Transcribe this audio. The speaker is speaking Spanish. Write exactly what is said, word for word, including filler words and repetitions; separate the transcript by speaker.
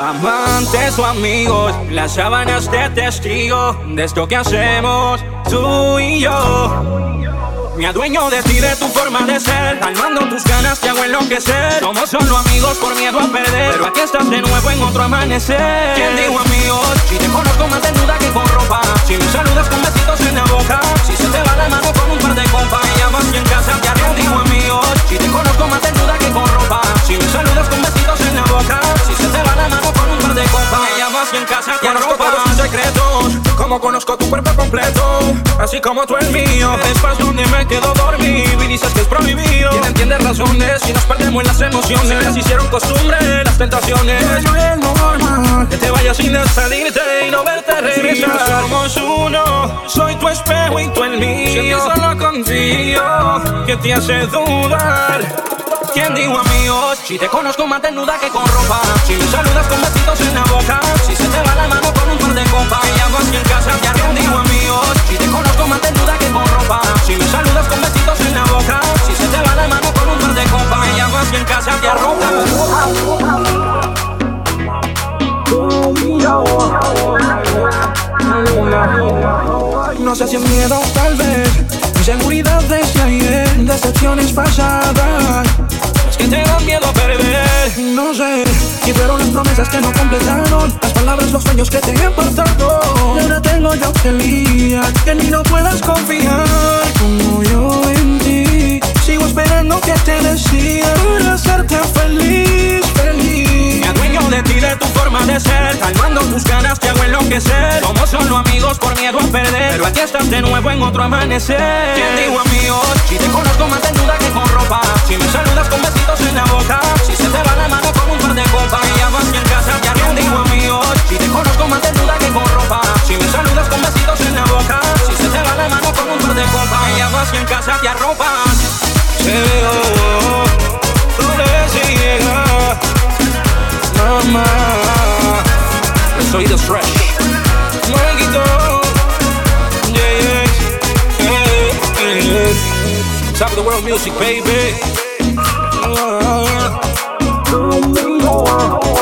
Speaker 1: Amantes o amigos, las sábanas de testigo de esto que hacemos tú y yo. Me adueño de ti, de tu forma de ser, calmando tus ganas te hago enloquecer. Somos solo amigos por miedo a perder, pero aquí estás de nuevo en otro amanecer. ¿Quién dijo amigos? Si te conozco más desnuda que con ropa, si me saludas con besitos en la boca, si se te va la mano con un par de copas, me llamas y en casa te arrojo. ¿Quién dijo amigos? Si te conozco más desnuda que con ropa, si me saludas con besitos en la boca, si se te va la mano con un par de copas, me llamas y en casa te arrojo. Conozco todos tus secretos, como conozco tu cuerpo completo, así como tú el mío. Es paz donde me quedo dormido y dices que es prohibido. ¿Quién entiende razones si nos perdemos en las emociones? Se les hicieron costumbre las tentaciones. No es normal que te vayas sin despedirte y no verte regresar. Somos uno, soy tu espejo y tú el mío. Si en ti solo confío, ¿qué te hace dudar? ¿Quién dijo amigos? Si te conozco más desnuda que con ropa, si me saludas con besitos en la boca, si se te va la mano con un par de copas, me llamo así en casa te arrojo. ¿Quién dijo amigos? Si te conozco más desnuda que con ropa, si me saludas con besitos en la boca, si se te va la mano con un par de copas, me llamo así en casa te arrojo. No sé si es miedo o tal vez inseguridad desde ayer, decepciones pasadas, es que te da miedo perder. No sé, y fueron las promesas que no completaron, las palabras, los sueños que te he apartado. Y ahora tengo yo que lidiar, que ni no puedas confiar como yo en ti. Sigo esperando que te decida para hacerte feliz, feliz. Me adueño de ti, de tu forma de ser, calmando tus ganas te hago enloquecer. Somos solo amigos por miedo a perder, pero aquí estás de nuevo en otro amanecer. ¿Quién dijo amigos? Si te conozco más desnuda que con ropa, si me saludas con besitos en la boca, si se te va la mano con un par de copas, me llamas y en casa te arrojo. ¿Quién dijo amigos? Si te conozco más desnuda que con ropa, si me saludas con besitos en la boca, si se te va la mano con un par de copas, me llamas y en casa te arropas. Se veo, tú le llegas, mamá. Soy The Fresh, Maguito, yeah, yeah, yeah. Top of the world music, baby. Uh, uh, uh.